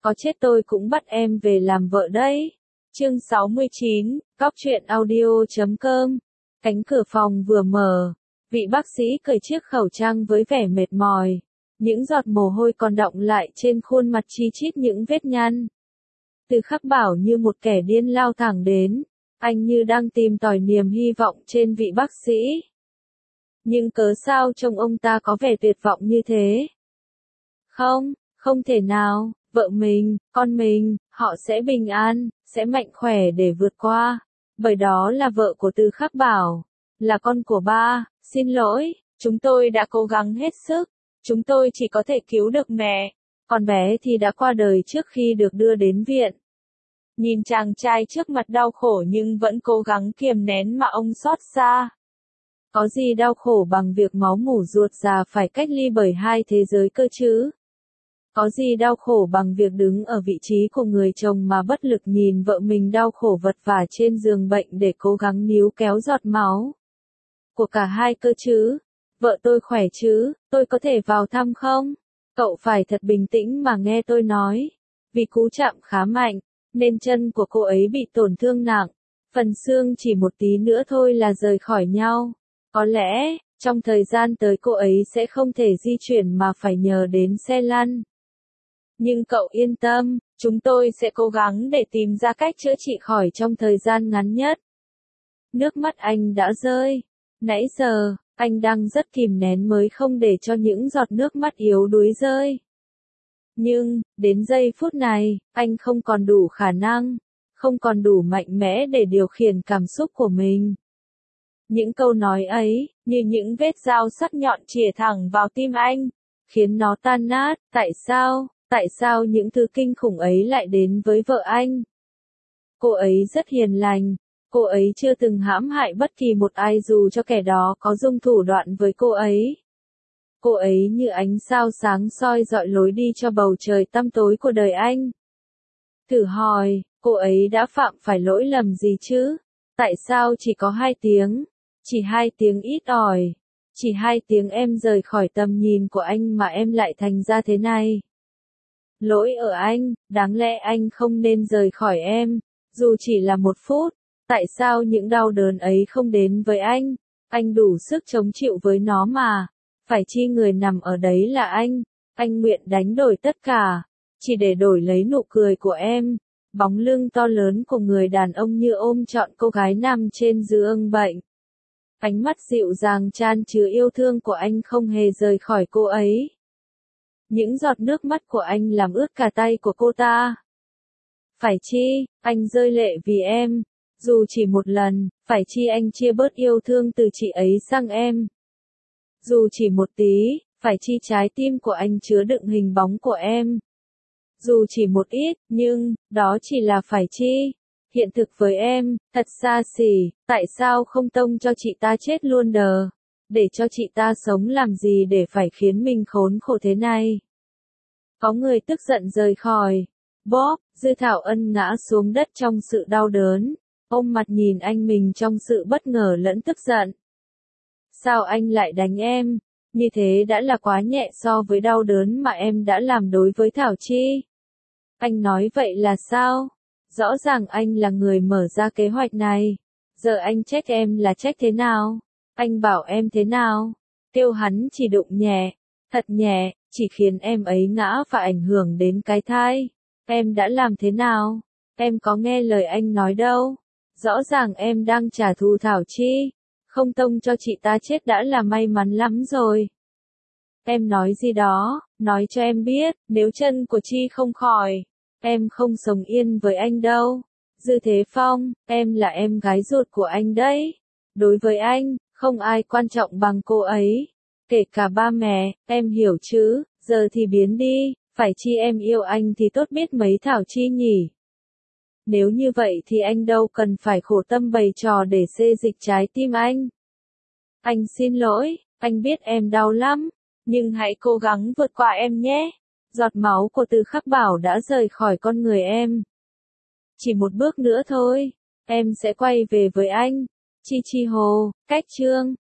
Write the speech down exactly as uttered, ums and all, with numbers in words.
có chết tôi cũng bắt em về làm vợ đấy. Chương sáu mươi chín, Cóc truyện audio chấm com. Cánh cửa phòng vừa mở, vị bác sĩ cởi chiếc khẩu trang với vẻ mệt mỏi. Những giọt mồ hôi còn đọng lại trên khuôn mặt chi chít những vết nhăn. Từ Khắc Bảo như một kẻ điên lao thẳng đến, anh như đang tìm tòi niềm hy vọng trên vị bác sĩ. Nhưng cớ sao trông ông ta có vẻ tuyệt vọng như thế? Không, không thể nào, vợ mình, con mình, họ sẽ bình an, sẽ mạnh khỏe để vượt qua. Bởi đó là vợ của Từ Khắc Bảo, là con của ba. Xin lỗi, chúng tôi đã cố gắng hết sức, chúng tôi chỉ có thể cứu được mẹ, còn bé thì đã qua đời trước khi được đưa đến viện. Nhìn chàng trai trước mặt đau khổ nhưng vẫn cố gắng kiềm nén mà ông xót xa. Có gì đau khổ bằng việc máu mủ ruột già phải cách ly bởi hai thế giới cơ chứ? Có gì đau khổ bằng việc đứng ở vị trí của người chồng mà bất lực nhìn vợ mình đau khổ vật vã trên giường bệnh để cố gắng níu kéo giọt máu của cả hai cơ chứ? Vợ tôi khỏe chứ, tôi có thể vào thăm không? Cậu phải thật bình tĩnh mà nghe tôi nói. Vì cú chạm khá mạnh, nên chân của cô ấy bị tổn thương nặng. Phần xương chỉ một tí nữa thôi là rời khỏi nhau. Có lẽ, trong thời gian tới cô ấy sẽ không thể di chuyển mà phải nhờ đến xe lăn. Nhưng cậu yên tâm, chúng tôi sẽ cố gắng để tìm ra cách chữa trị khỏi trong thời gian ngắn nhất. Nước mắt anh đã rơi. Nãy giờ, anh đang rất kìm nén mới không để cho những giọt nước mắt yếu đuối rơi. Nhưng, đến giây phút này, anh không còn đủ khả năng, không còn đủ mạnh mẽ để điều khiển cảm xúc của mình. Những câu nói ấy, như những vết dao sắc nhọn chĩa thẳng vào tim anh, khiến nó tan nát. Tại sao, tại sao những thứ kinh khủng ấy lại đến với vợ anh? Cô ấy rất hiền lành, cô ấy chưa từng hãm hại bất kỳ một ai dù cho kẻ đó có dùng thủ đoạn với cô ấy. Cô ấy như ánh sao sáng soi rọi lối đi cho bầu trời tăm tối của đời anh. Thử hỏi, cô ấy đã phạm phải lỗi lầm gì chứ? Tại sao chỉ có hai tiếng? Chỉ hai tiếng ít ỏi. Chỉ hai tiếng em rời khỏi tầm nhìn của anh mà em lại thành ra thế này. Lỗi ở anh, đáng lẽ anh không nên rời khỏi em, dù chỉ là một phút. Tại sao những đau đớn ấy không đến với anh? Anh đủ sức chống chịu với nó mà. Phải chi người nằm ở đấy là anh. Anh nguyện đánh đổi tất cả, chỉ để đổi lấy nụ cười của em. Bóng lưng to lớn của người đàn ông như ôm trọn cô gái nằm trên giường bệnh. Ánh mắt dịu dàng chan chứa yêu thương của anh không hề rời khỏi cô ấy. Những giọt nước mắt của anh làm ướt cả tay của cô ta. Phải chi, anh rơi lệ vì em. Dù chỉ một lần, phải chi anh chia bớt yêu thương từ chị ấy sang em. Dù chỉ một tí, phải chi trái tim của anh chứa đựng hình bóng của em. Dù chỉ một ít, nhưng, đó chỉ là phải chi. Hiện thực với em, thật xa xỉ, tại sao không tông cho chị ta chết luôn đờ? Để cho chị ta sống làm gì để phải khiến mình khốn khổ thế này? Có người tức giận rời khỏi. Bob, Dư Thảo Ân ngã xuống đất trong sự đau đớn. Ôm mặt nhìn anh mình trong sự bất ngờ lẫn tức giận. Sao anh lại đánh em? Như thế đã là quá nhẹ so với đau đớn mà em đã làm đối với Thảo Chi. Anh nói vậy là sao? Rõ ràng anh là người mở ra kế hoạch này. Giờ anh trách em là trách thế nào? Anh bảo em thế nào? Kêu hắn chỉ đụng nhẹ, thật nhẹ, chỉ khiến em ấy ngã và ảnh hưởng đến cái thai. Em đã làm thế nào? Em có nghe lời anh nói đâu. Rõ ràng em đang trả thù Thảo Chi. Không tông cho chị ta chết đã là may mắn lắm rồi. Em nói gì đó, nói cho em biết, nếu chân của Chi không khỏi, em không sống yên với anh đâu. Dư Thế Phong, em là em gái ruột của anh đấy. Đối với anh, không ai quan trọng bằng cô ấy. Kể cả ba mẹ, em hiểu chứ, giờ thì biến đi, phải chi em yêu anh thì tốt biết mấy Thảo Chi nhỉ. Nếu như vậy thì anh đâu cần phải khổ tâm bày trò để xê dịch trái tim anh. Anh xin lỗi, anh biết em đau lắm, nhưng hãy cố gắng vượt qua em nhé. Giọt máu của Từ Khắc Bảo đã rời khỏi con người em. Chỉ một bước nữa thôi, em sẽ quay về với anh. Chi Chi Hồ, cách chương.